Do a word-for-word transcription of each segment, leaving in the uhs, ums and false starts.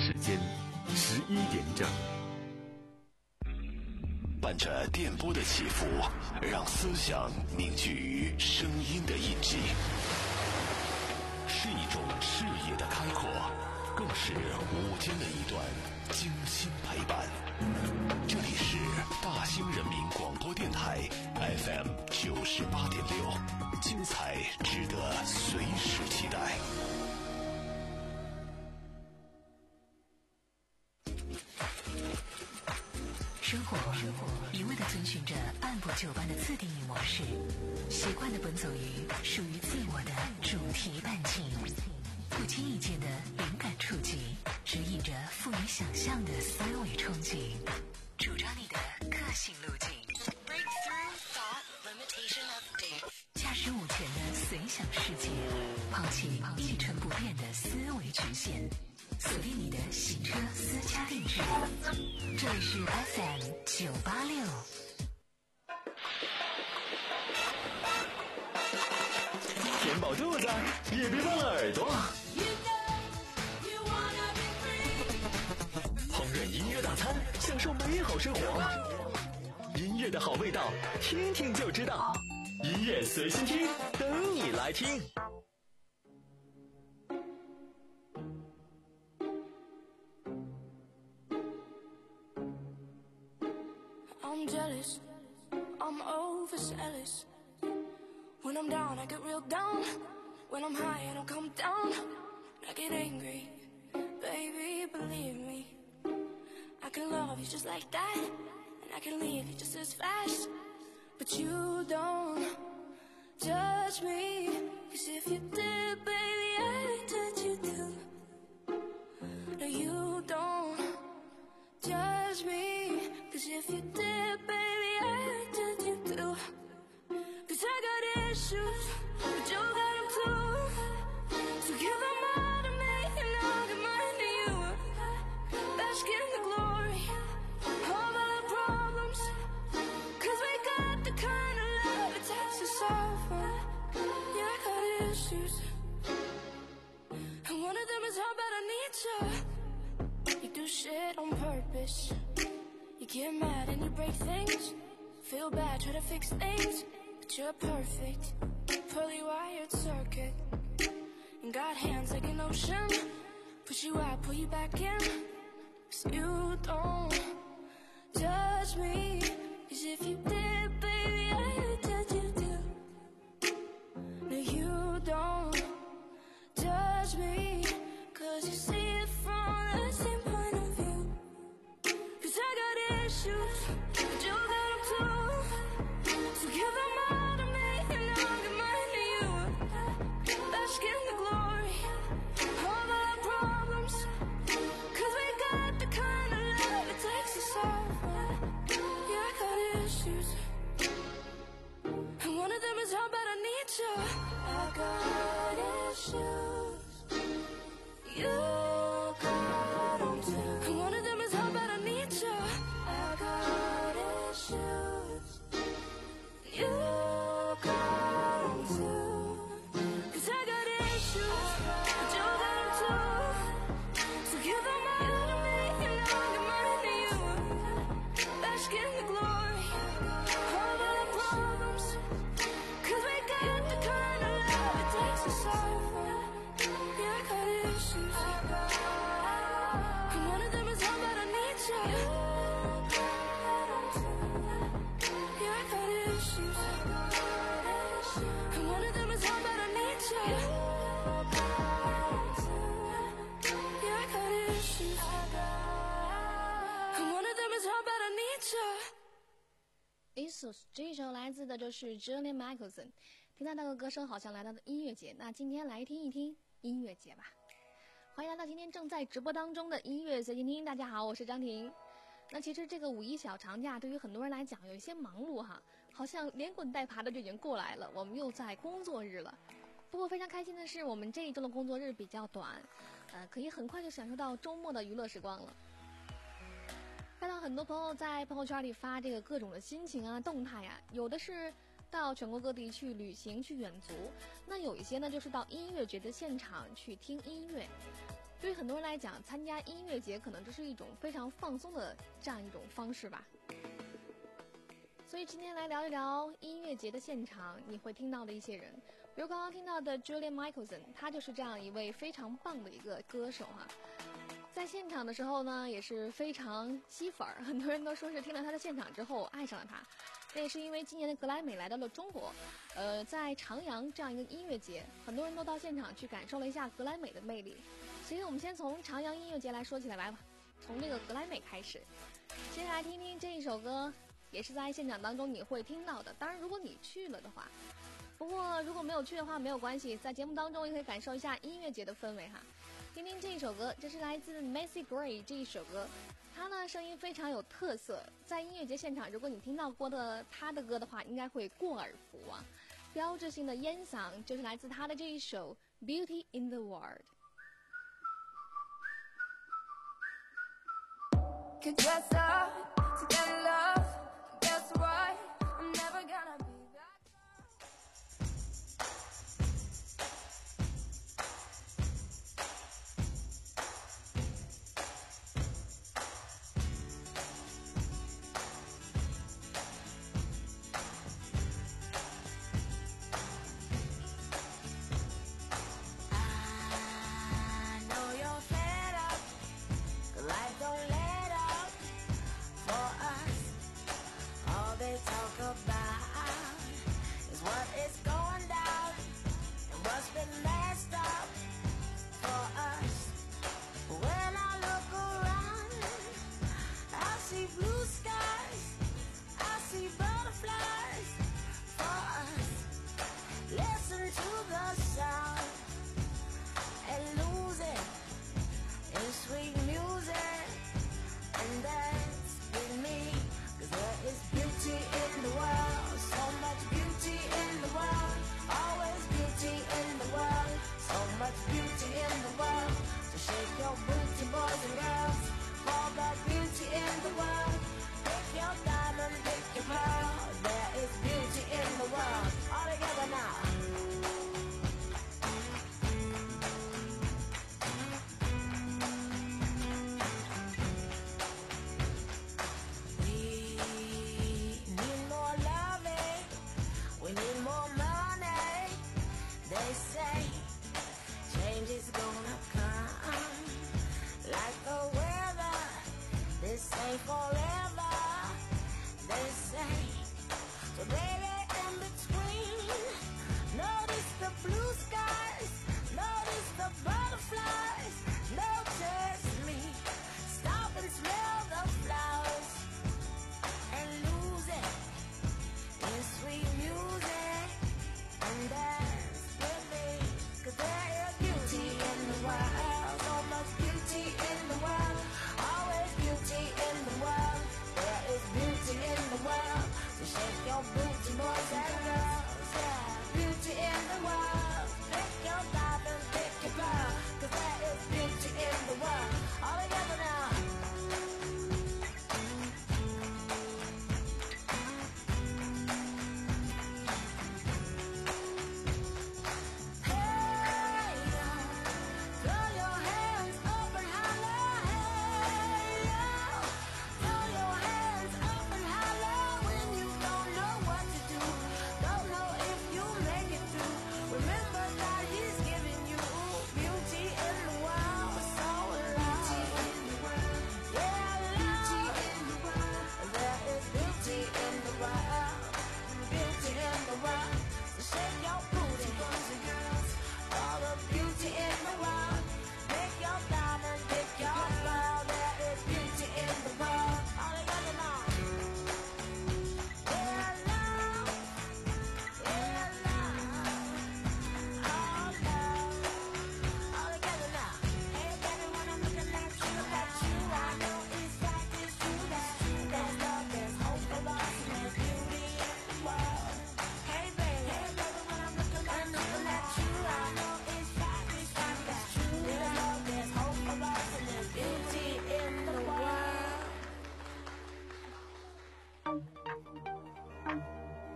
时间十一点整。 伴着电波的起伏，让思想凝聚于声音的印记，是一种视野的开阔，更是午间的一段精心陪伴。这里是大兴人民广播电台 F M 九十八点六，精彩值得随时期待。 生活一味地遵循着按部就班的自定义模式，习惯地奔走于属于自我的主题伴境，不经意间的灵感触及，指引着富于想象的思维憧憬，主张你的个性路径。驾驶午前的随想世界，抛弃一成不变的思维局限，锁定你的行车私家定制。这里是 F M 九八六。 填饱肚子，也别忘了耳朵。烹饪音乐大餐，享受美好生活。音乐的好味道，听听就知道。音乐随心听，等你来听。 I'm jealous, I'm overzealous. When I'm down, I get real down. When I'm high, I don't come down. I get angry, baby, believe me. I can love you just like that, and I can leave you just as fast. But you don't judge me, 'cause if you did, baby, I'd judge you too. No, you don't judge me, 'cause if you did, baby, I'd judge you too. 'Cause I got issues, but you got them too. So give them all to me, and I'll give mine to you. Bask in the glory of all our problems, 'cause we got the kind of love it takes to solve them. Yeah, I got issues, and one of them is how bad I need you. You do shit on purpose. You get mad and you break things. Feel bad, try to fix things, but you're perfect, poorly wired circuit. And got hands like an ocean. Push you out, pull you back in. 'Cause you don't judge me, 'cause if you did, baby, I'd judge you too. No, you don't judge me, 'cause you see it from the same point of view. 'Cause I got issues, but you got them too. So give them all to me, and I'll give mine to you. Bask in the glory of all our problems, 'cause we got the kind of love it takes to solve them. Yeah, I got issues, and one of them is how bad I need you. I got issues, you got them too, and one of them is how bad I need you. I got issues, you got them too. 'Cause I got issues, but you got them too. So give them all to me, and I'll give mine to you. Bask in the glory of all our problems, 'cause we got the kind of love it takes to solve them. Yeah, I got issues, and one of them is how bad I need you. Yeah, I got issues, and one of them is how bad I need you. Yeah, I got issues, and one of them is how bad I need you. Issues 这一首来自的就是 Julian Michelson。听到那个歌声，好像来到了音乐节。那今天来听一听音乐节吧。欢迎来到今天正在直播当中的音乐随心听。大家好，我是张婷。那其实这个五一小长假对于很多人来讲有一些忙碌哈，好像连滚带爬的就已经过来了，我们又在工作日了。不过非常开心的是，我们这一周的工作日比较短，呃，可以很快就享受到周末的娱乐时光了。看到很多朋友在朋友圈里发这个各种的心情啊、动态啊，有的是到全国各地去旅行、去远足，那有一些呢就是到音乐节的现场去听音乐。 对于很多人来讲，参加音乐节可能这是一种非常放松的这样一种方式吧。所以今天来聊一聊音乐节的现场你会听到的一些人，比如刚刚听到的 Julia Michaelson， 他就是这样一位非常棒的一个歌手哈、啊。在现场的时候呢，也是非常吸粉儿，很多人都说是听了他的现场之后爱上了他。这也是因为今年的格莱美来到了中国，呃，在长阳这样一个音乐节，很多人都到现场去感受了一下格莱美的魅力。所以我们先从长阳音乐节来说起来吧，从这个格莱美开始。先来听听这一首歌，也是在现场当中你会听到的。当然，如果你去了的话，不过如果没有去的话没有关系，在节目当中也可以感受一下音乐节的氛围哈。听听这一首歌，这是来自 Macy Gray 这一首歌，他呢声音非常有特色，在音乐节现场如果你听到过的他的歌的话，应该会过耳福啊。标志性的烟嗓就是来自他的这一首 Beauty in the World。Could dress up to get love, guess what? I'm never gonna be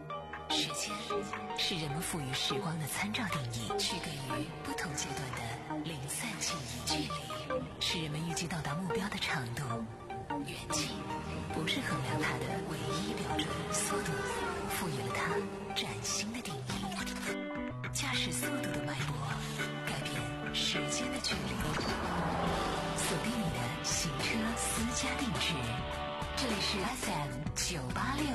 是人们赋予时光的参照定义，去给予不同阶段的零散记忆，距离是人们预计到达目标的长度，远近不是衡量它的唯一标准，速度赋予了它崭新的定义。驾驶速度的脉搏，改变时间的距离。锁定你的行车私家定制，这里是 F M 九八六。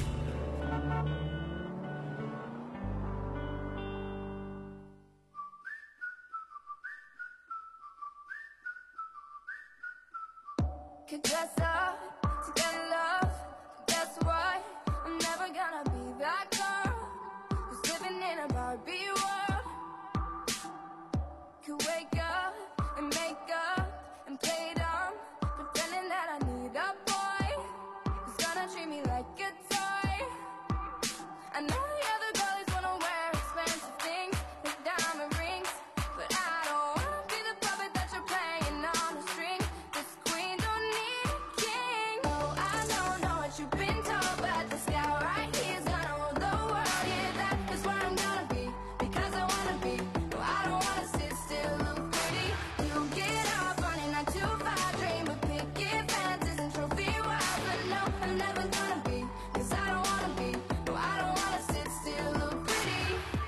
Could dress up to get love, guess what? I'm never gonna be that girl who's living in a Barbie world. Could wake up and make up and play dumb, pretending that I need a boy who's gonna treat me like a toy. I know the other girls wanna wear expensive things with diamond rings, but I don't wanna be the puppet that you're playing on the string. This queen don't need a king. No, I don't know what you've been told, but this guy right here is gonna rule the world. Yeah, that is where I'm gonna be, because I wanna be. No, I don't wanna sit still, look pretty. You get up on a nine to five dream of picket fences and trophy wives, but no, I'm never gonna be, cause I don't wanna be. No, I don't wanna sit still, look pretty.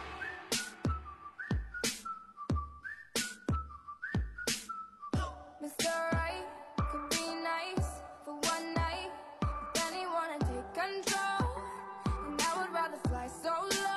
Mister Right could be nice for one night, but then he wanna take control, and I would rather fly solo.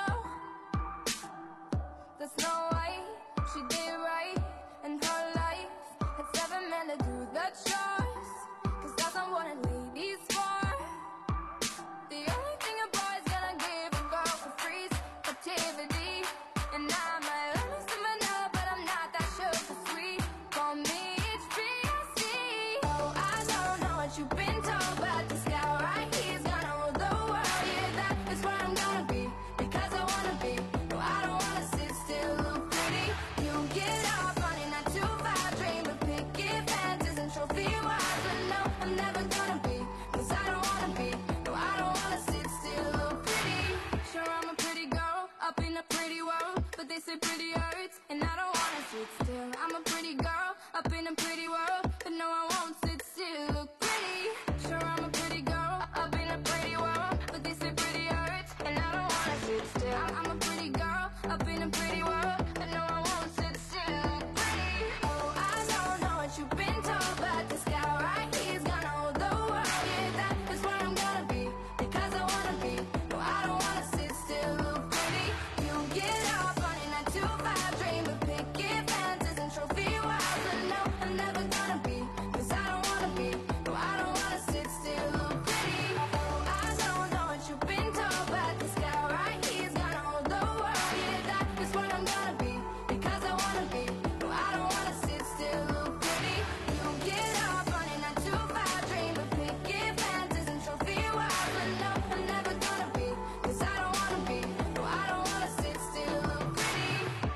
The Snow White, she did right, and her life had seven men to do the chores, cause that's not what a lady's for. The only thing a boy's gonna give a girl for free is activity, and I might love me some vanilla, but I'm not that sugar sweet. Call me H B C. Oh, I don't know what you've been told, but this guy right here is gonna rule the world. Yeah, that is where I'm gonna be, because I wanna be. No, I don't wanna sit still, look pretty. You get off on a nine to five dream of picket fences and trophy wives, but no, I'm never gonna be, cause I don't wanna be. No, I don't wanna sit still, look pretty. Sure, I'm a pretty girl up in a pretty world, but they say pretty hurts, and I don't wanna sit still. I'm a pretty girl up in a pretty world, but no, I won't sit still, look pretty. Sure, I'm a pretty girl up in a pretty world, but they say pretty hurts, and I don't wanna sit still. I'm a pretty girl up in a pretty world, but no, I won't sit still, look pretty. Oh, I don't know what you've been told, but this guy right here is gonna rule the world. Yeah, that is where I'm gonna be, because I wanna be. No, I don't wanna sit still, look pretty. You get off on a nine to five dream of picket fences and trophy wives, but no, I'm never gonna be, cause I don't wanna be. No, I don't wanna sit still, look pretty. Oh, I don't know what you've been told, but this guy right here is gonna rule the world. Yeah, that is where I'm gonna be, because I wanna be. No, I don't wanna sit still, look pretty. You get off on a nine to five dream of picket fences and trophy wives, but no, I'm never gonna be, cause I don't wanna be. No, I don't wanna sit still, look pretty.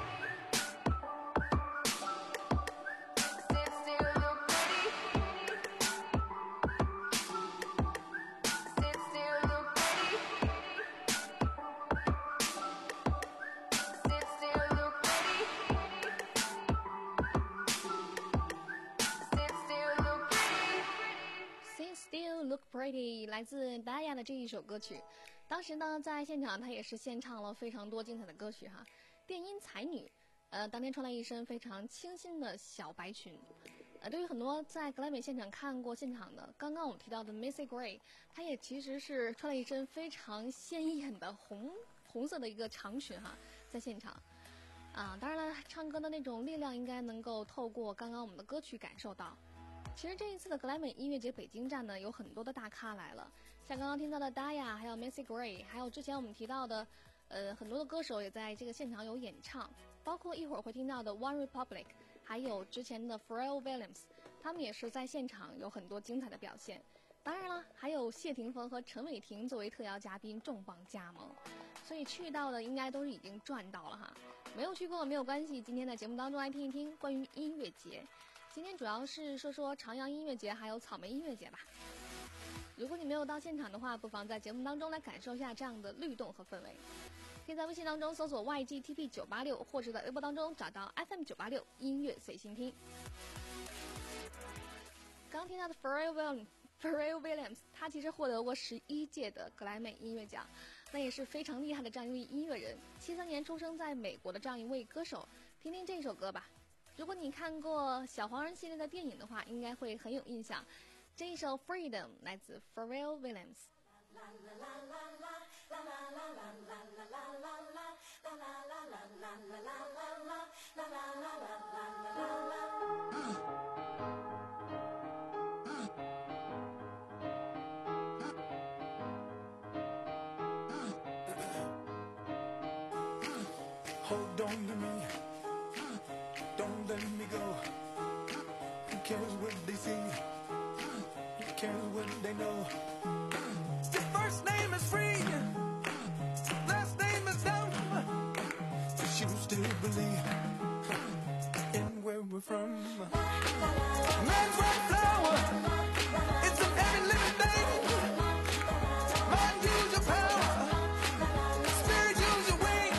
Sit still, look pretty. Sit still, look pretty. Sit still, look pretty. Sit still, look pretty. Sit Still Look Pretty 来自 Daya 的这一首歌曲，当时呢在现场她也是献唱了非常多精彩的歌曲哈，电音才女，呃，当天穿了一身非常清新的小白裙，呃，对于很多在格莱美现场看过现场的，刚刚我们提到的 Macy Gray， 她也其实是穿了一身非常鲜艳的红红色的一个长裙哈，在现场。啊，当然了，唱歌的那种力量应该能够透过刚刚我们的歌曲感受到。其实这一次的格莱美音乐节北京站呢，有很多的大咖来了，像刚刚听到的 Daya， 还有 Macy Gray， 还有之前我们提到的，呃，很多的歌手也在这个现场有演唱，包括一会儿会听到的 One Republic， 还有之前的 Pharrell Williams， 他们也是在现场有很多精彩的表现。当然了，还有谢霆锋和陈伟霆作为特邀嘉宾重磅加盟，所以去到的应该都是已经赚到了哈。没有去过没有关系，今天在节目当中来听一听关于音乐节。今天主要是说说长阳音乐节还有草莓音乐节吧。如果你没有到现场的话，不妨在节目当中来感受一下这样的律动和氛围。 可以在微信当中搜索 Y G T P 九八六，或者在微博当中找到 F M 九八六音乐随心听。刚听到的 Pharrell Williams Pharrell Williams 他其实获得过十一届的格莱美音乐奖，那也是非常厉害的这样一位音乐人。七三年出生在美国的这样一位歌手，听听这首歌吧。如果你看过小黄人系列的电影的话，应该会很有印象。这一首 Freedom 来自 Pharrell Williams。 Hold on to me, don't let me go. Who cares what they see? Who cares what they know? Your first name is free, last name is dumb, but you still believe in where we're from. Man's right flower, it's a every living thing. Mind, use your power, spirit, use your wings.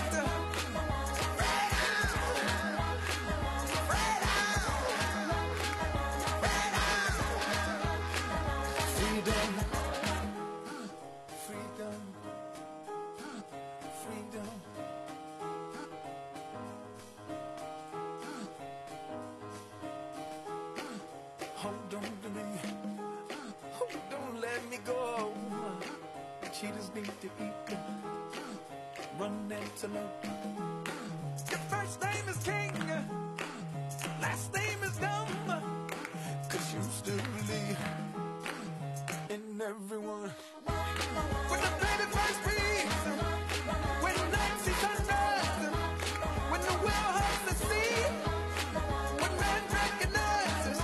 Hold on to me, oh, don't let me go. Cheetahs need to eat, run antelope. Your first name is King, last name is Dumb, 'cause you still believe in everyone. When the baby first breathes, when night sees sunrise, when the whale hugs the sea, when man recognizes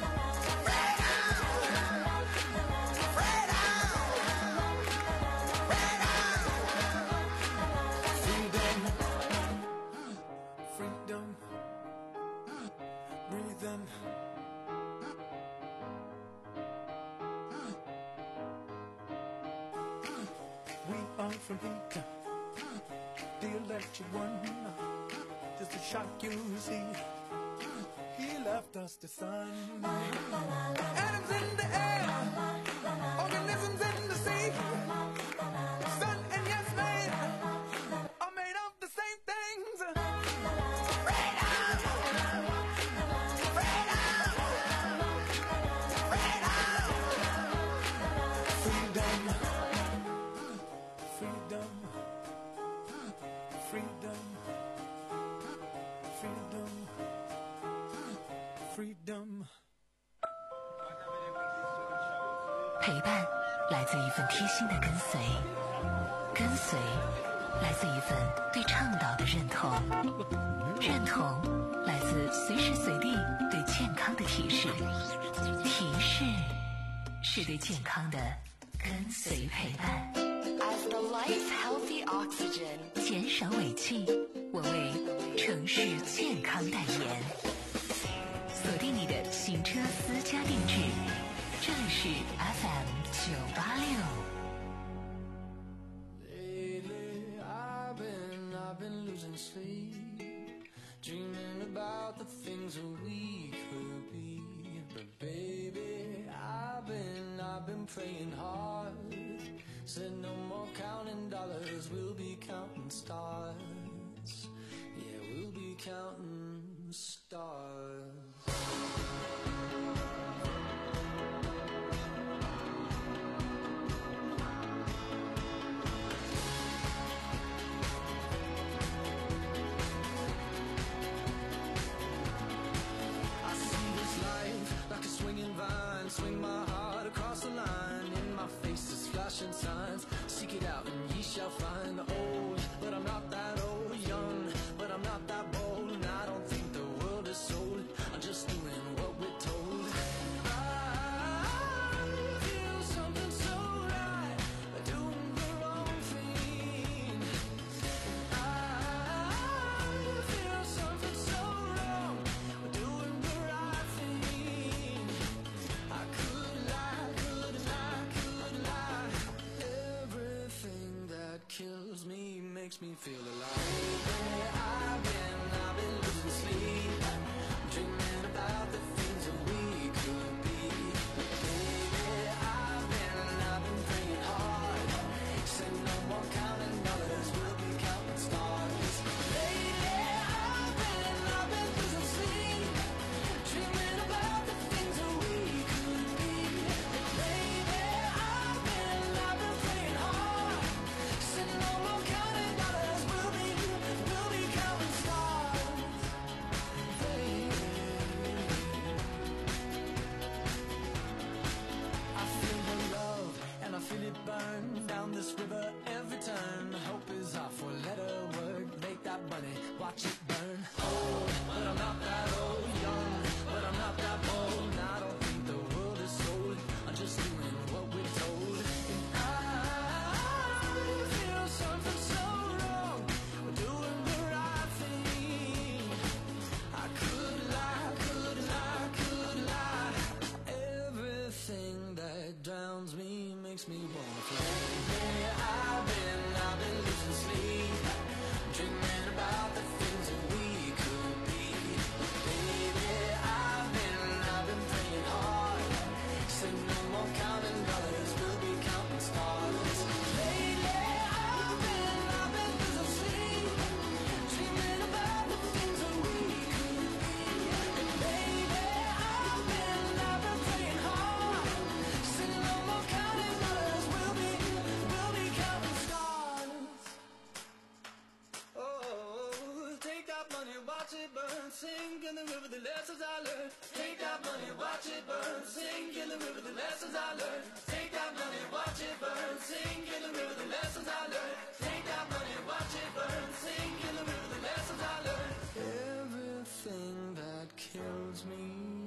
freedom, breathe in. We are from Inca, the electric one. Just a shock you see. He left us the sun. Atoms in the air, organisms in the sea. Sun and yes man are made of the same things. Freedom, freedom, freedom, freedom, freedom, freedom. 陪伴来自一份贴心的跟随，跟随来自一份对倡导的认同，认同来自随时随地对健康的提示，提示是对健康的跟随陪伴。As the life healthy oxygen， 减少尾气，我为城市健康代言。锁定你的行车私家定制，这里是 F M 九八六。 Lately, I've been, I've been losing sleep, dreaming about the things that we could be. But baby, I've been, I've been praying hard. Said no more counting dollars, we'll be counting stars. Yeah, we'll be counting stars. Swing my heart across the line. In my face is flashing signs. Seek it out and ye shall find. Old, but I'm not that old. Young, but I'm not that bold. And I don't think the world is sold. I'm just doing what we're told. I feel something so right, doing the wrong thing. I feel something so wrong, doing the right thing. I could lie, could lie, could lie. Everything that kills makes me feel alive. Baby, I've been, I've been losing sleep, dreaming about the things that we could be. Baby, I've been, I've been praying hard, said no more counting dollars, we'll be counting stars. Lately, I've been, I've been losing sleep, dreaming about the things that we could be. Baby, I've been, I've been praying hard, said no more counting dollars, we'll be, we'll be counting stars. Baby, I feel the love and I feel it burn down this river every turn. Hope is our four-letter word. Make that money, watch it burn. Old, but I'm not that old. Young, but I'm not that bold. And I don't think the world is sold. I'm just doing what we're told. And I feel something so wrong. We're doing the right thing. I could lie, could lie, could lie. Everything that drowns me makes me wanna fly. Baby, I've been, I've been losing sleep, dreaming about the things that we could be. Baby, I've been, I've been praying hard, said no more counting dollars, we'll be counting stars. Lately, I've been, I've been losing sleep, dreaming about the things that we could be. And baby, I've been, I've been praying hard, said no more counting dollars, we'll be, we'll be counting stars. Oh, take that money, watch it burn, sink in the river, the lessons I learned. Take that money, watch it burn, sink in the river, the lessons I learned. Take that money, watch it burn, sink in the river, the lessons I learned. Take that money, watch it burn, sink in the river, the lessons I learned. Everything that kills me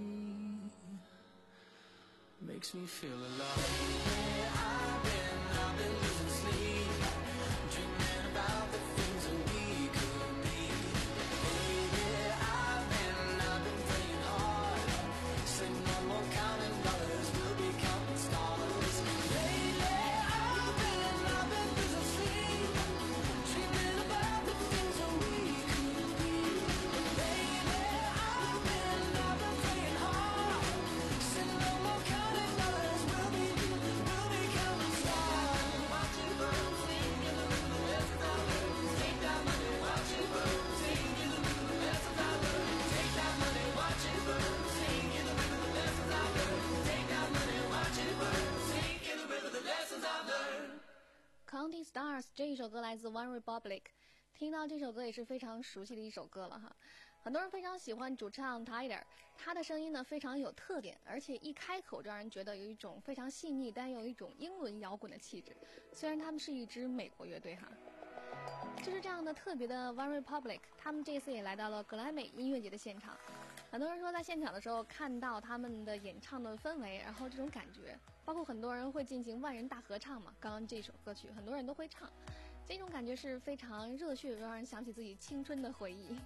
makes me feel alive. Hey, I've been, I've been losing sleep, dreaming about the things that we could be. Baby, I've been, I've been praying hard, said no more counting dollars, we'll be counting stars. Lately, I've been, I've been losing sleep, dreaming about the things that we could be. Baby, I've been, I've been praying hard, said no more counting dollars, we'll be, we'll be counting stars. Watch it burn, sing in the river, the lessons I learned. Take that money, watch it burn, sing in the river, the lessons I learned. Take that money, watch it burn, sing in the river, the lessons I learned. Take that money, watch it burn, sing in the river, the lessons I learned. Counting Stars 这一首歌来自 One Republic， 听到这首歌也是非常熟悉的一首歌了哈。很多人非常喜欢主唱 Tyler， 他的声音呢非常有特点，而且一开口就让人觉得有一种非常细腻但有一种英伦摇滚的气质。虽然他们是一支美国乐队哈，就是这样的特别的 One Republic， 他们这次也来到了格莱美音乐节的现场。很多人说在现场的时候看到他们的演唱的氛围，然后这种感觉，包括很多人会进行万人大合唱嘛，刚刚这首歌曲很多人都会唱，这种感觉是非常热血，让人想起自己青春的回忆。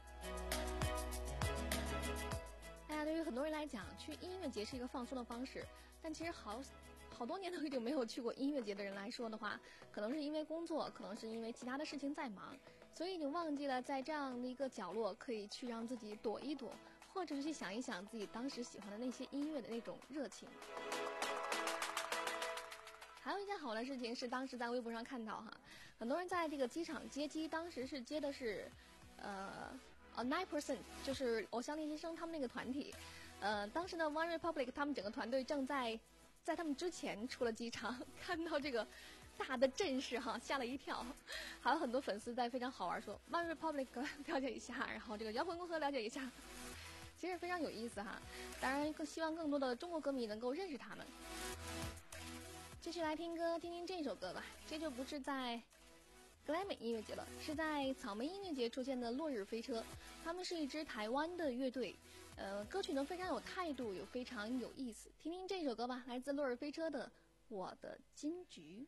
大家对于很多人来讲，去音乐节是一个放松的方式，但其实好好多年都已经没有去过音乐节的人来说的话，可能是因为工作，可能是因为其他的事情在忙，所以已经忘记了在这样的一个角落可以去让自己躲一躲，或者是去想一想自己当时喜欢的那些音乐的那种热情。还有一件好的事情是，当时在微博上看到哈，很多人在这个机场接机，当时是接的是，呃。呃 nine percent 就是偶像练习生他们那个团体，呃，当时的 One Republic 他们整个团队正在在他们之前出了机场，看到这个大的阵势哈，吓了一跳。还有很多粉丝在非常好玩说 One Republic 了解一下，然后这个摇滚公司了解一下，其实非常有意思哈。当然更希望更多的中国歌迷能够认识他们。继续来听歌，听听这首歌吧，这就不是在格莱美音乐节了，是在草莓音乐节出现的落日飞车，他们是一支台湾的乐队，呃，歌曲呢非常有态度，有非常有意思，听听这首歌吧，来自落日飞车的《我的金菊》。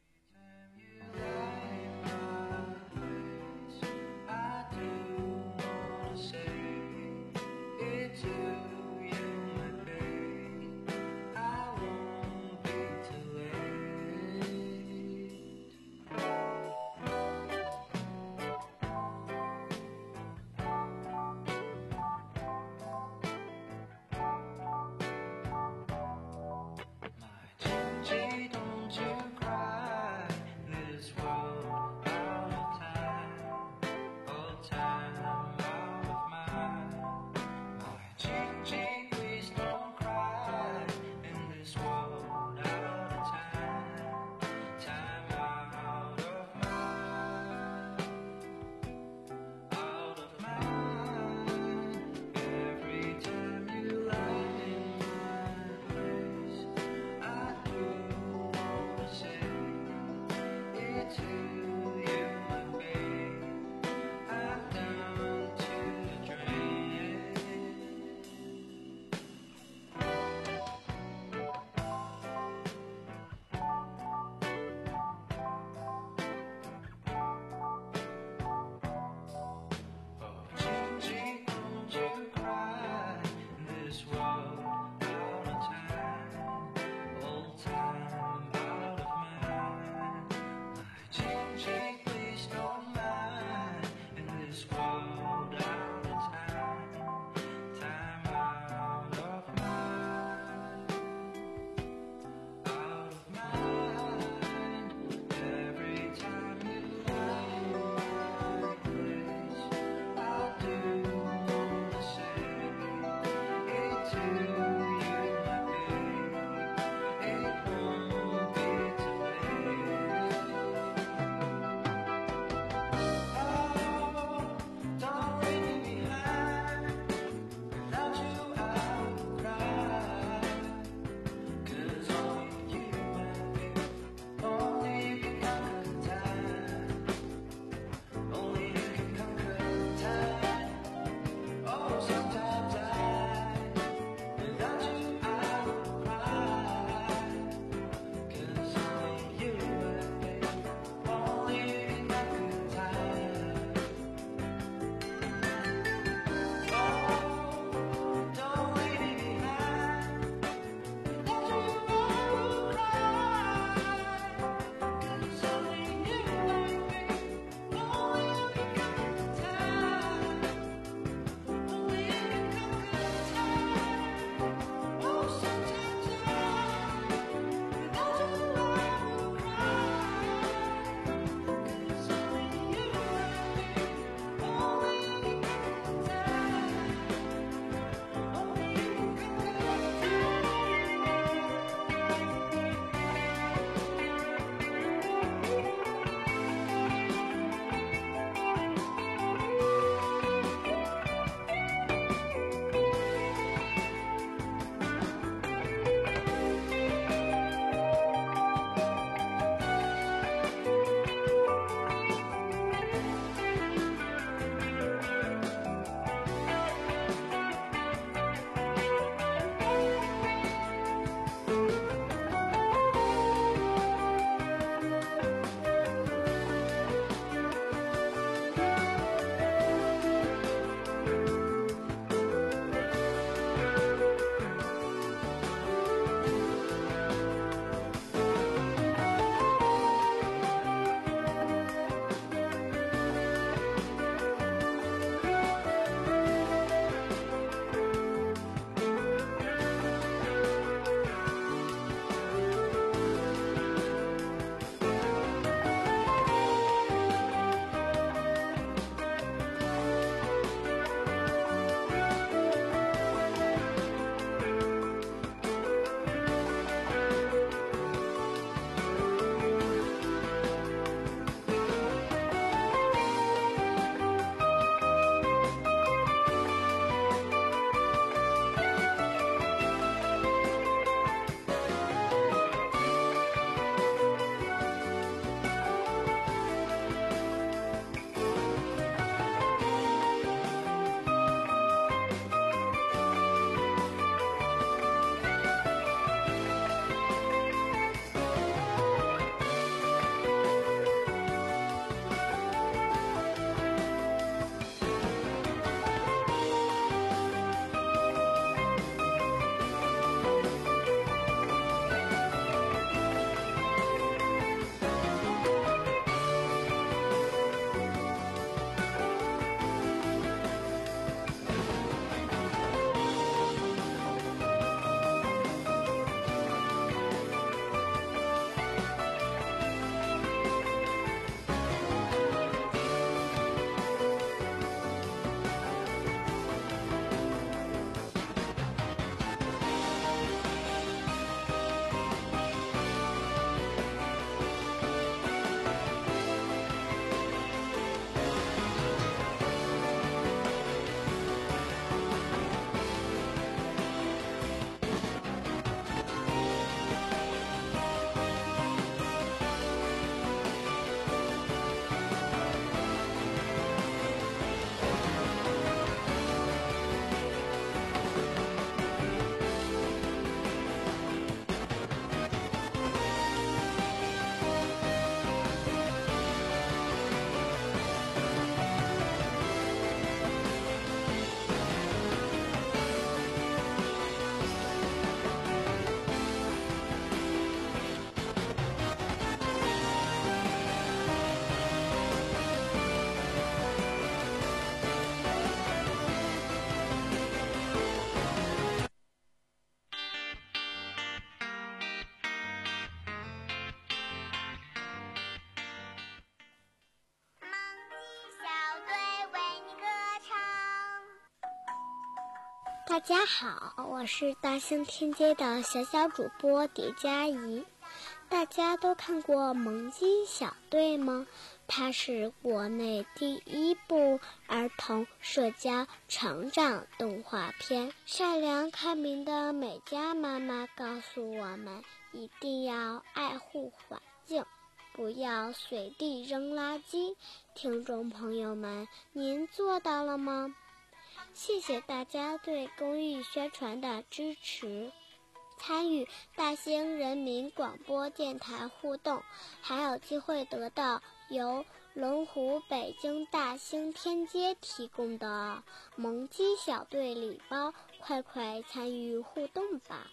大家好，我是大兴天街的小小主播蝶佳怡。大家都看过《萌鸡小队》吗？它是国内第一部儿童社交成长动画片。善良开明的美嘉妈妈告诉我们，一定要爱护环境，不要随地扔垃圾。听众朋友们，您做到了吗？谢谢大家对公益宣传的支持。参与大兴人民广播电台互动，还有机会得到由龙湖北京大兴天街提供的萌鸡小队礼包，快快参与互动吧。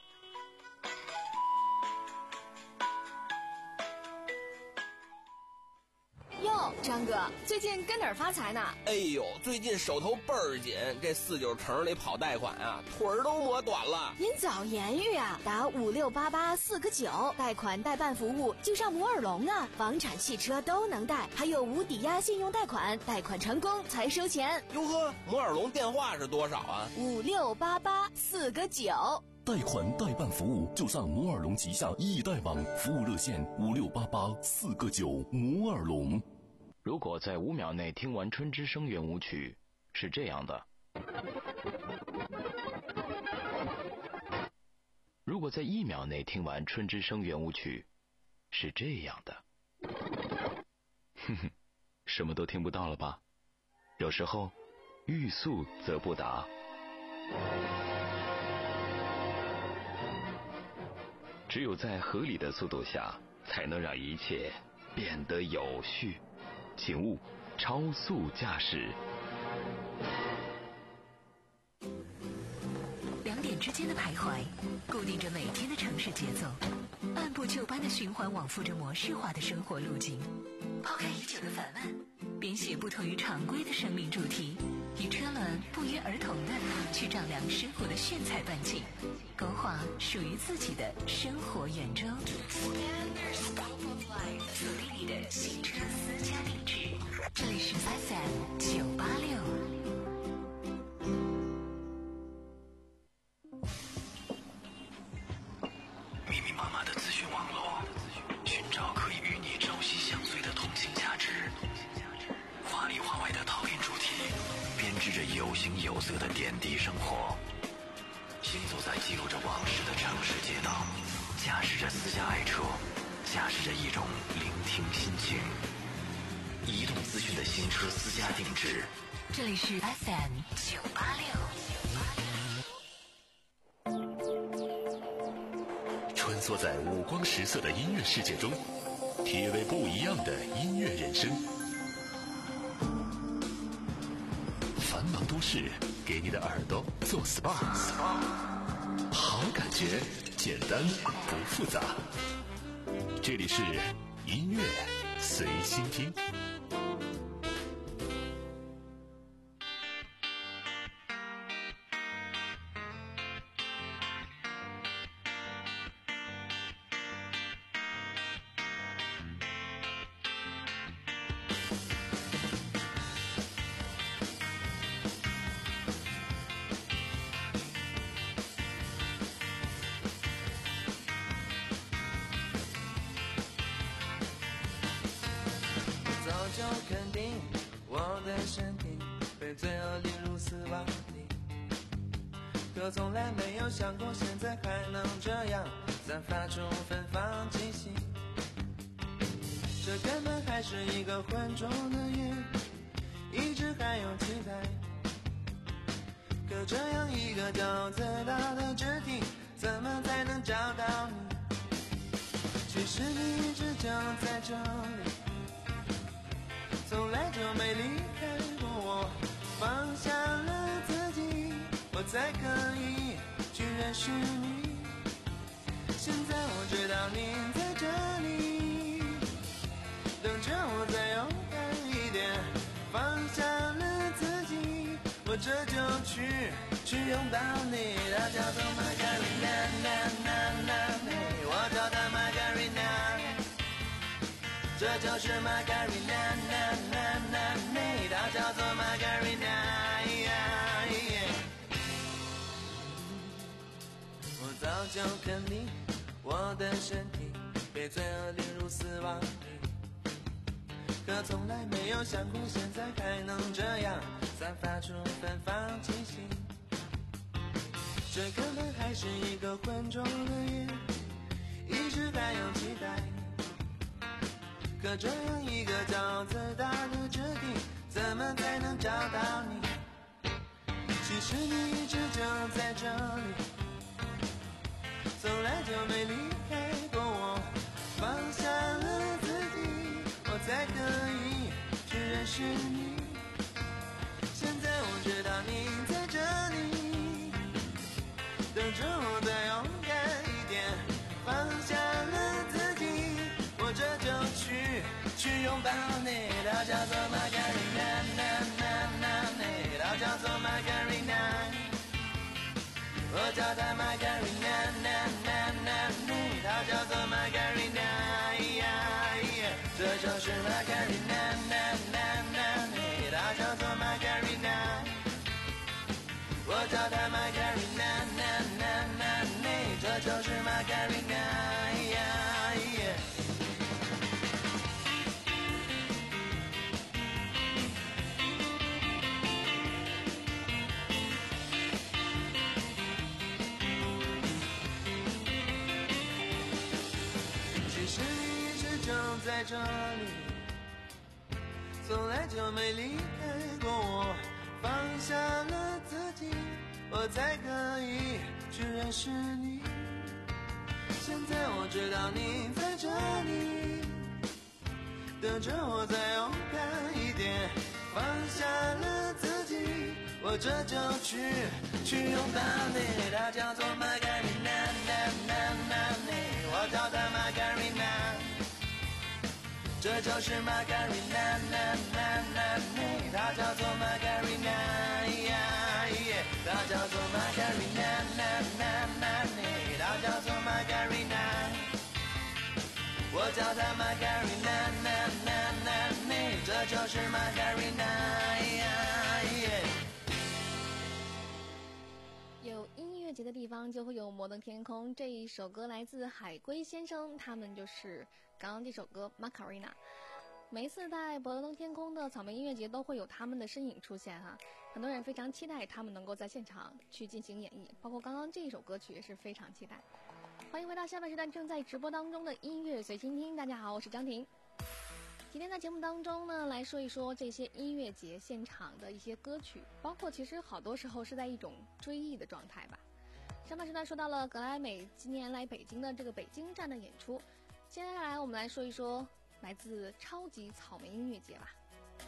哟，张哥，最近跟哪儿发财呢？ 哎呦，最近手头倍儿紧，这四九城里跑贷款啊，腿儿都磨短了。 您早言语啊，打五六八八四个九，贷款代办服务就上摩尔龙啊，房产、汽车都能贷，还有无抵押信用贷款，贷款成功才收钱。 哟呵，摩尔龙电话是多少啊？ 五六八八四个九。 贷款代办服务就上摩尔龙旗下易贷网，服务热线五六八八四个九。摩尔龙。 如果在五秒内听完春之声圆舞曲，是这样的；如果在一秒内听完春之声圆舞曲，是这样的。哼哼，什么都听不到了吧？有时候，欲速则不达。只有在合理的速度下，才能让一切变得有序。请勿超速驾驶。 两点之间的徘徊，固定着每天的城市节奏，按部就班的循环往复着模式化的生活路径。抛开已久的烦闷，编写不同于常规的生命主题，与车轮不约而同的去丈量生活的炫彩半径，勾画属于自己的生活圆周。锁定你的新车私家定制，这里是 F M 九八六。 密密麻麻的资讯网络，寻找可以与你朝夕相随的同性价值。话里话外的讨厌主题，编织着有形有色的点滴生活。行走在记录着往事的城市街道，驾驶着私家爱车，驾驶着一种聆听心情。移动资讯的新车私家定制， 这里是 F M 九八六。 穿梭在五光十色的音乐世界中，体味不一样的音乐人生。繁忙都市给你的耳朵做 S P A， 好感觉简单不复杂。这里是音乐随心听。 就肯定我的身体被罪恶淋入丝袜里，可从来没有想过现在还能这样散发出芬芳气息。这根本还是一个浑浊的夜，一直还有期待，可这样一个骄自大的肢体，怎么才能找到你？其实你一直就在这里，从来就没离开过我，放下了自己，我才可以去认识你。现在我知道你在这里，等着我再勇敢一点，放下了自己，我这就去去拥抱你。它叫做 Margarina， 我叫它 Margarina，这就是 Margarina， 它叫做 Margarina。 就肯定我的身体被罪恶领入死亡里，可从来没有想过现在还能这样散发出芬芳气息。这根本还是一个浑浊的夜，一直还有期待，可这样一个骄傲自大的质地，怎么才能找到你？其实你一直就在这里，从来就没离开过我，放下了自己，我才可以去认识你。现在我知道你在这里，等着我再勇敢一点，放下了自己，我这就去去拥抱你。它叫做 Margarina， 它叫做 Margarina， 我叫它 Margarina， 它叫做 Margarina， 这就是 Margarina， 它叫做 Margarina， 我叫它 Margarina， 这就是 Margarina。在这里，从来就没离开过我，放下了自己，我才可以去认识你。现在我知道你在这里，等着我再勇敢一点，放下了自己，我这就去去拥抱你。它叫做 Margarina， 我叫它 Margarina，这就是 Margarina， 它叫做 Margarina， 它叫做 Margarina， 它叫做 Margarina， 我叫它 Margarina， 这就是 Margarina。 有音乐节的地方就会有摩登天空，这一首歌来自海龟先生，他们就是刚刚这首歌 Macarena。 每一次在摩登天空的草莓音乐节都会有他们的身影出现哈，很多人非常期待他们能够在现场去进行演绎，包括刚刚这一首歌曲也是非常期待。欢迎回到下半时段正在直播当中的音乐随心听，大家好，我是张婷。今天在节目当中呢，来说一说这些音乐节现场的一些歌曲，包括其实好多时候是在一种追忆的状态吧。上半时段说到了格莱美今年来北京的这个北京站的演出，接下来我们来说一说来自超级草莓音乐节吧。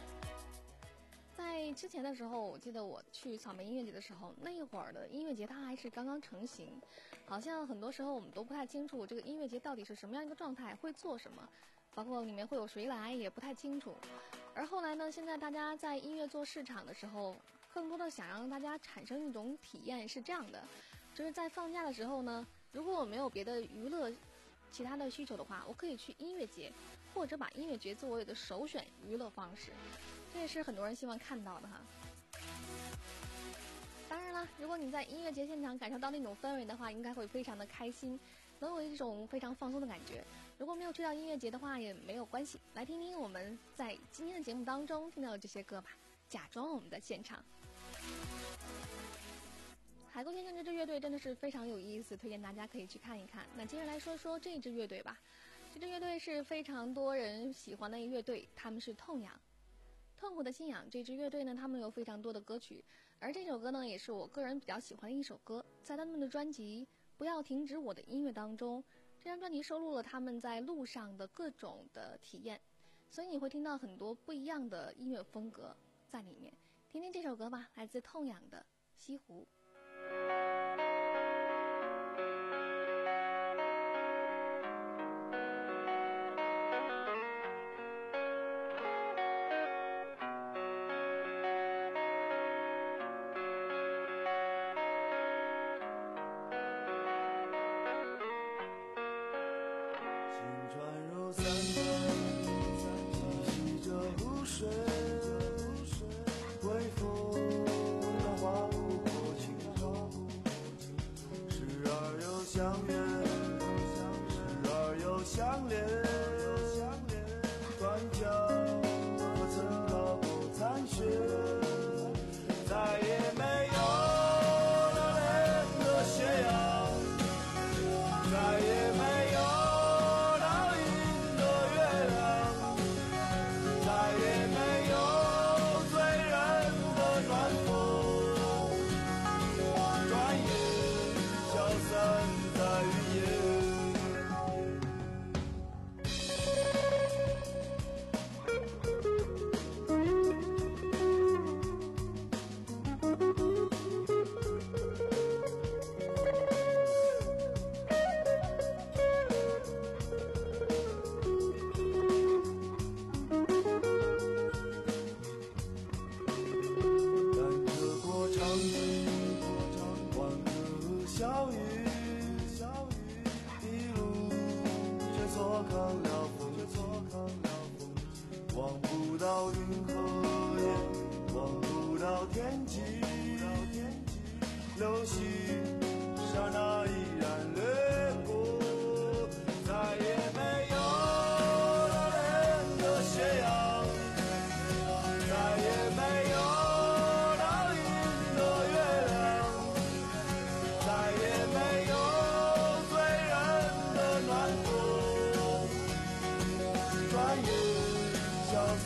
在之前的时候，我记得我去草莓音乐节的时候，那一会儿的音乐节它还是刚刚成型，好像很多时候我们都不太清楚这个音乐节到底是什么样一个状态，会做什么，包括里面会有谁来也不太清楚。而后来呢，现在大家在音乐做市场的时候，更多的想让大家产生一种体验是这样的，就是在放假的时候呢，如果我没有别的娱乐其他的需求的话，我可以去音乐节，或者把音乐节作为我的首选娱乐方式，这也是很多人希望看到的哈。当然了，如果你在音乐节现场感受到那种氛围的话，应该会非常的开心，能有一种非常放松的感觉。如果没有去到音乐节的话也没有关系，来听听我们在今天的节目当中听到的这些歌吧，假装我们的现场。海龟先生这支乐队真的是非常有意思，推荐大家可以去看一看。那接着来说说这支乐队吧，这支乐队是非常多人喜欢的一个乐队，他们是痛仰。痛苦的信仰这支乐队呢，他们有非常多的歌曲，而这首歌呢也是我个人比较喜欢的一首歌，在他们的专辑不要停止我的音乐当中，这张专辑收录了他们在路上的各种的体验，所以你会听到很多不一样的音乐风格在里面。听听这首歌吧，来自痛仰的西湖。 想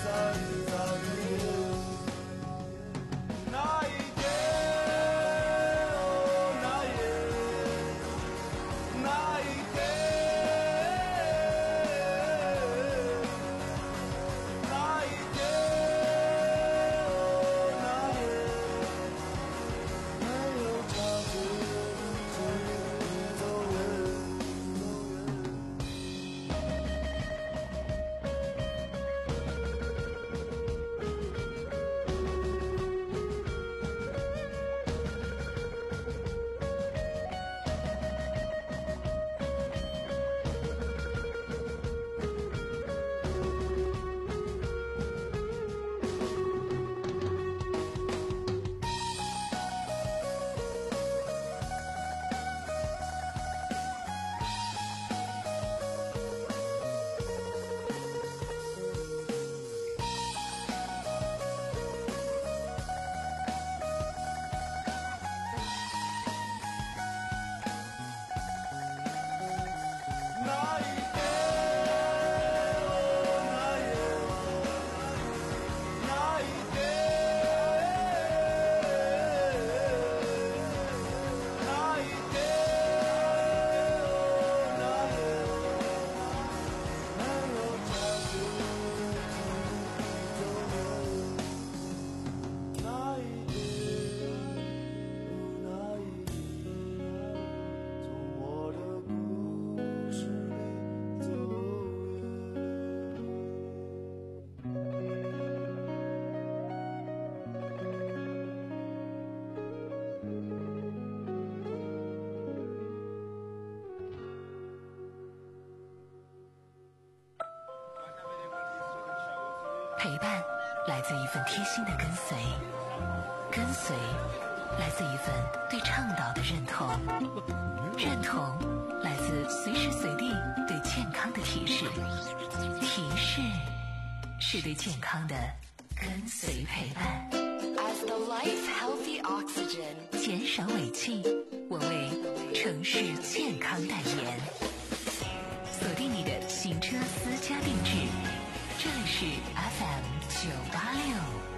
陪伴来自一份贴心的跟随，跟随来自一份对倡导的认同，认同来自随时随地对健康的提示，提示是对健康的跟随陪伴。 As the life healthy oxygen， 减少尾气，我为城市健康代言。锁定你的行车私家定制，这里是 F M 九八六。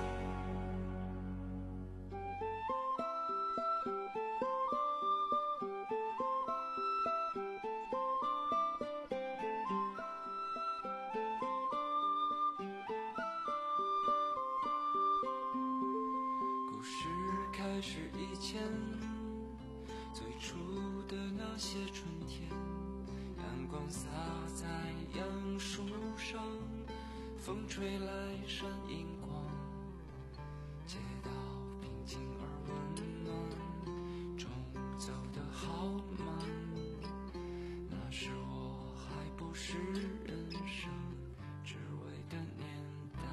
故事开始以前，最初的那些春天，阳光洒在杨树上，风吹来闪银光，街道平静而温暖，钟走得好慢，那时我还不是人生只为的年代。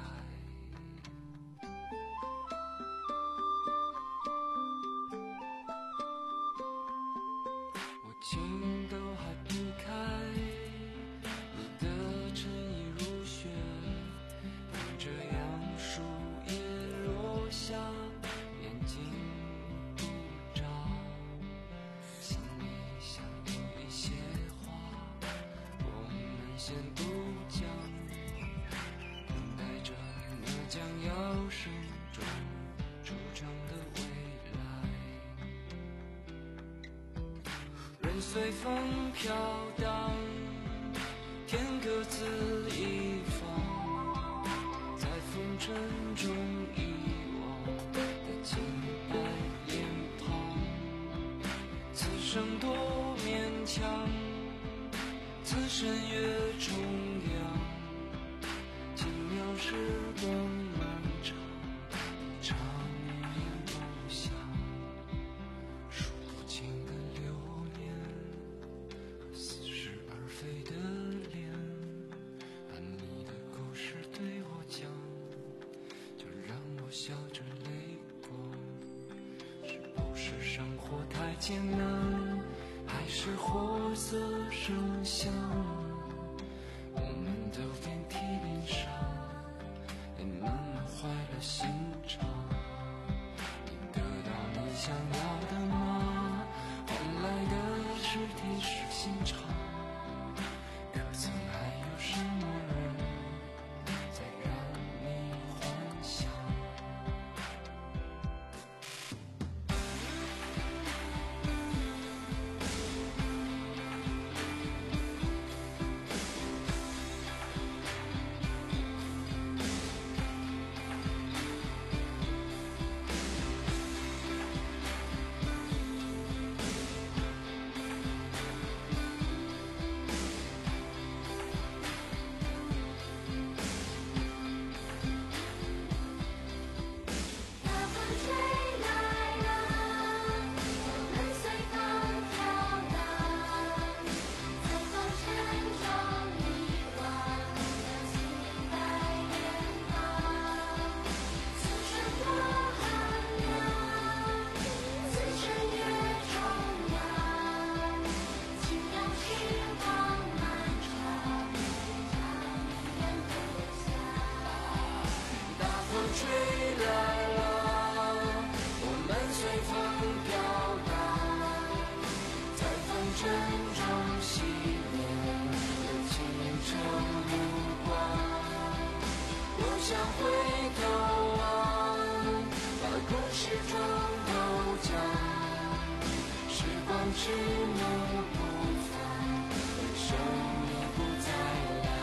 我情都还不开，你的衬衣如雪，看着杨树叶落下，眼睛不眨，心里想有一些话，我们先不讲，等待着那将要生中筑成的未来。任随风飘荡，天各自一方，在风尘中遗忘的清白脸庞，此生多勉强，此生越重量，轻描时光漫长，一场语言不详，数不清的流年和似是而非的脸，把你的故事对我讲，就让我笑着泪光。是不是生活太艰难，还是活色生香？我们都遍体鳞伤，也慢慢坏了心肠。你得到你想要的吗？换来的是铁石心肠。可曾还有什么人在让你吹来了，我们随风飘荡，在风尘中熄灭了清澈目光。我想回头望，把故事中都讲，时光迟暮不返，回首你不再来。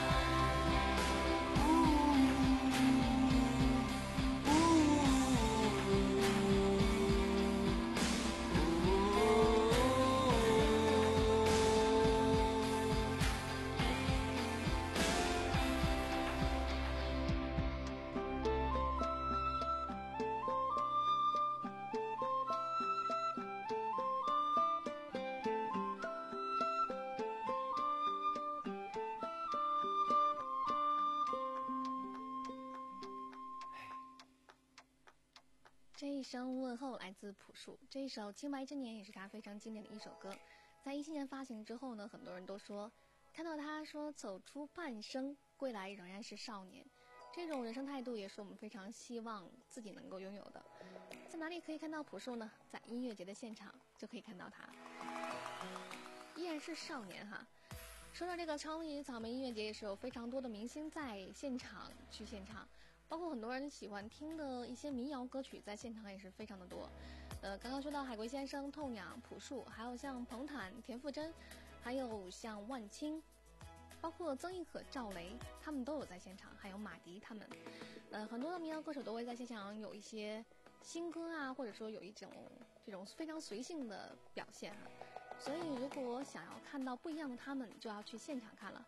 这一声问候来自朴树，这一首《清白之年》也是他非常经典的一首歌。在一七年发行之后呢，很多人都说看到他说走出半生，归来仍然是少年，这种人生态度也是我们非常希望自己能够拥有的。在哪里可以看到朴树呢？在音乐节的现场就可以看到他，依然是少年哈。说到这个超级草莓音乐节，也是有非常多的明星在现场去现场，包括很多人喜欢听的一些民谣歌曲，在现场也是非常的多。呃，刚刚说到海龟先生、痛仰、朴树，还有像彭坦、田馥甄，还有像万青，包括曾轶可、赵雷，他们都有在现场，还有马迪他们。呃，很多的民谣歌手都会在现场有一些新歌啊，或者说有一种这种非常随性的表现啊。所以如果想要看到不一样的他们，就要去现场看了。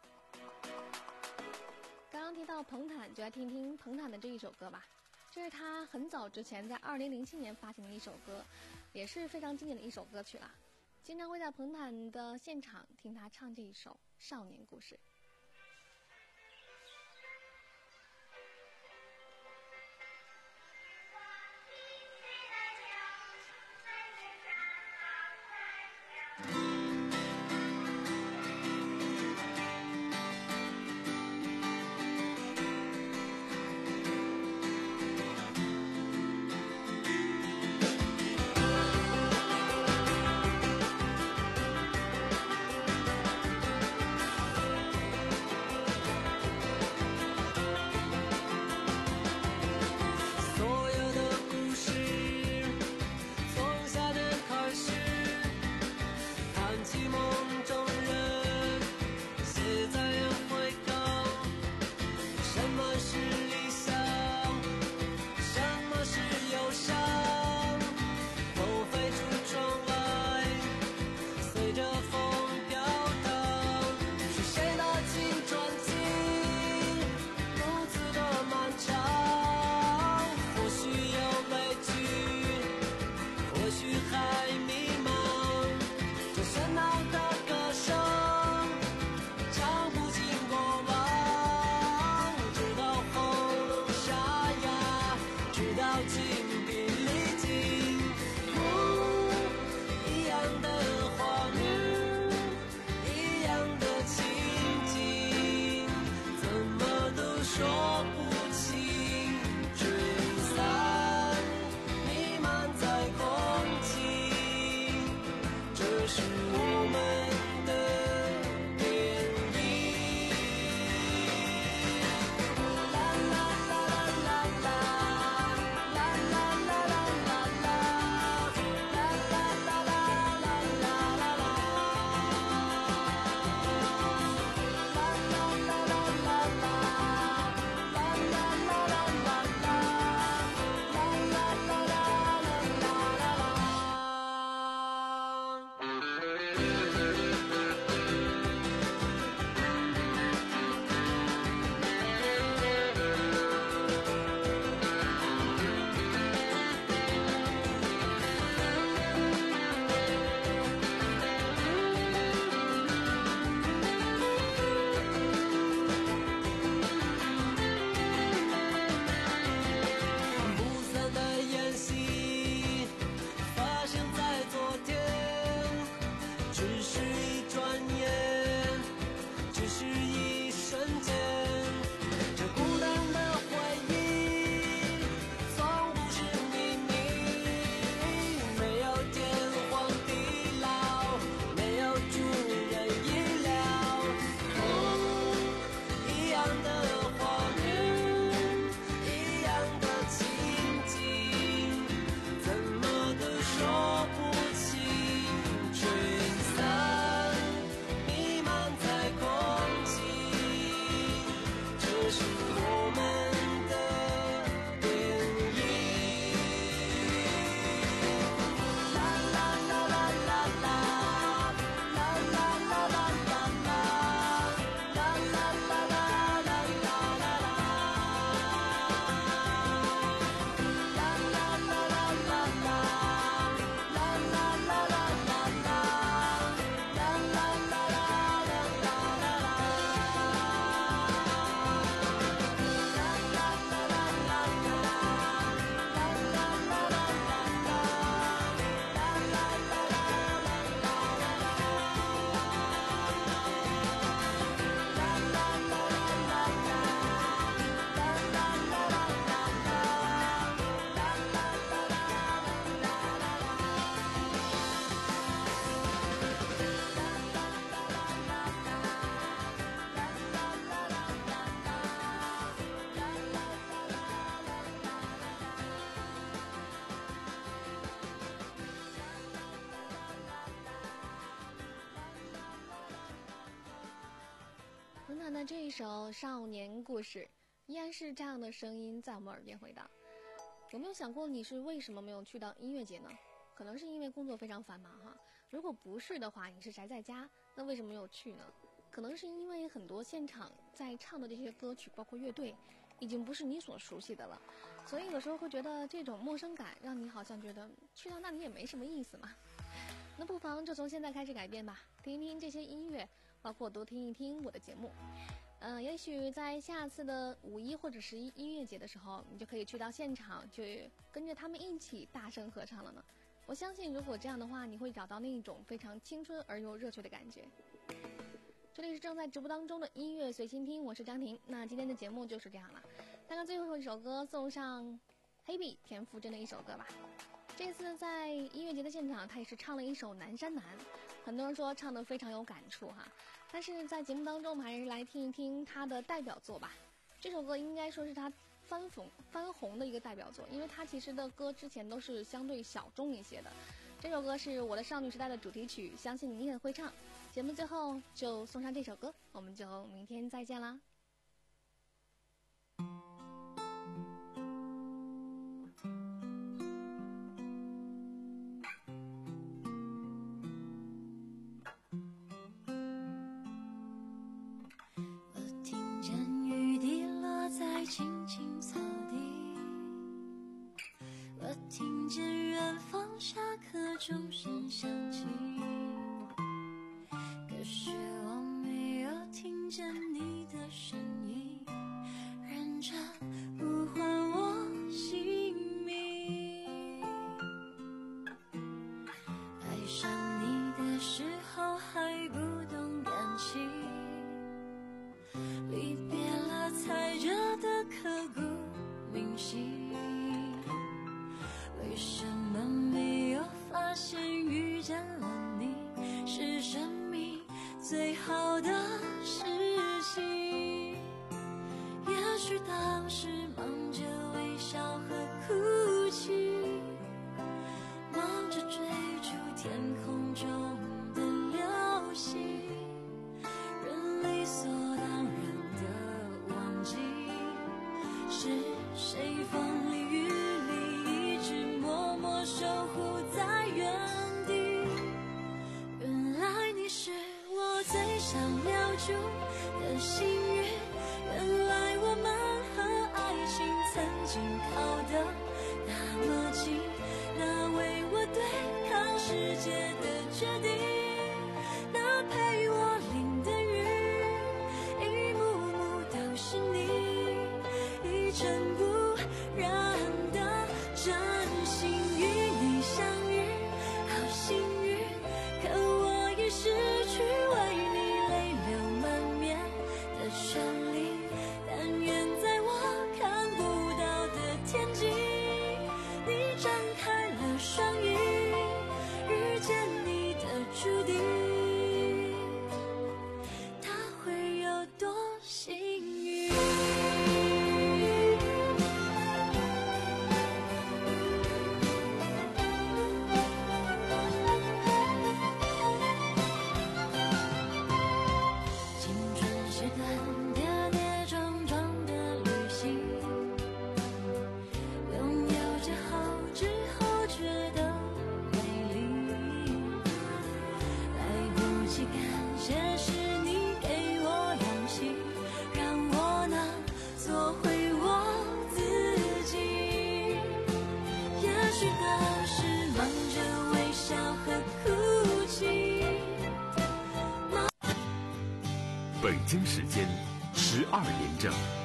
刚刚提到彭坦，就来听听彭坦的这一首歌吧。这是他很早之前在二零零七年发行的一首歌，也是非常经典的一首歌曲啦。经常会在彭坦的现场听他唱这一首《少年故事》。 孙楠的这一首《少年故事》，依然是这样的声音在我们耳边回荡。有没有想过你是为什么没有去到音乐节呢？可能是因为工作非常繁忙哈。如果不是的话，你是宅在家，那为什么没有去呢？可能是因为很多现场在唱的这些歌曲，包括乐队，已经不是你所熟悉的了，所以有时候会觉得这种陌生感，让你好像觉得去到那里也没什么意思嘛。那不妨就从现在开始改变吧，听一听这些音乐，包括多听一听我的节目。嗯、呃，也许在下次的五一或者十一音乐节的时候，你就可以去到现场，去跟着他们一起大声合唱了呢。我相信，如果这样的话，你会找到那一种非常青春而又热血的感觉。这里是正在直播当中的音乐随心听，我是张婷。那今天的节目就是这样了，大概最后一首歌送上黑碧田馥甄的一首歌吧。这次在音乐节的现场，他也是唱了一首《南山南》，很多人说唱得非常有感触哈。但是在节目当中，我们还是来听一听他的代表作吧。这首歌应该说是他翻红翻红的一个代表作，因为他其实的歌之前都是相对小众一些的。这首歌是我的少女时代的主题曲，相信你也会唱。节目最后就送上这首歌，我们就明天再见啦。 青青草地，我听见远方下课钟声响起，可是我没有听见你的声音，认真呼唤我姓名。爱上你的时候还不懂感情，离别了才觉得刻骨铭心，为什么没有发现遇见了你是生命最好的事情？也许当时忙着微笑和哭泣，忙着追逐天空中的流星，人理所当然的忘记是谁风里雨里一直默默守护在原地。原来你是我最想留住的幸运，原来我们和爱情曾经靠得那么近，那为我对抗世界的决定，那陪我淋的雨，一幕幕都是你，一尘不染的真心与你相遇，好幸运，可我已失去为你泪流满面的权利，但愿在我看不到的天际，你张开了双翼，遇见你的注定，它会有多幸运。青春是段跌跌撞撞的旅行，拥有之后之后觉得美丽，来不及感谢是你给我勇气，让我能做回我自己。也许当时忙着微笑和哭泣。 北京时间十二点整。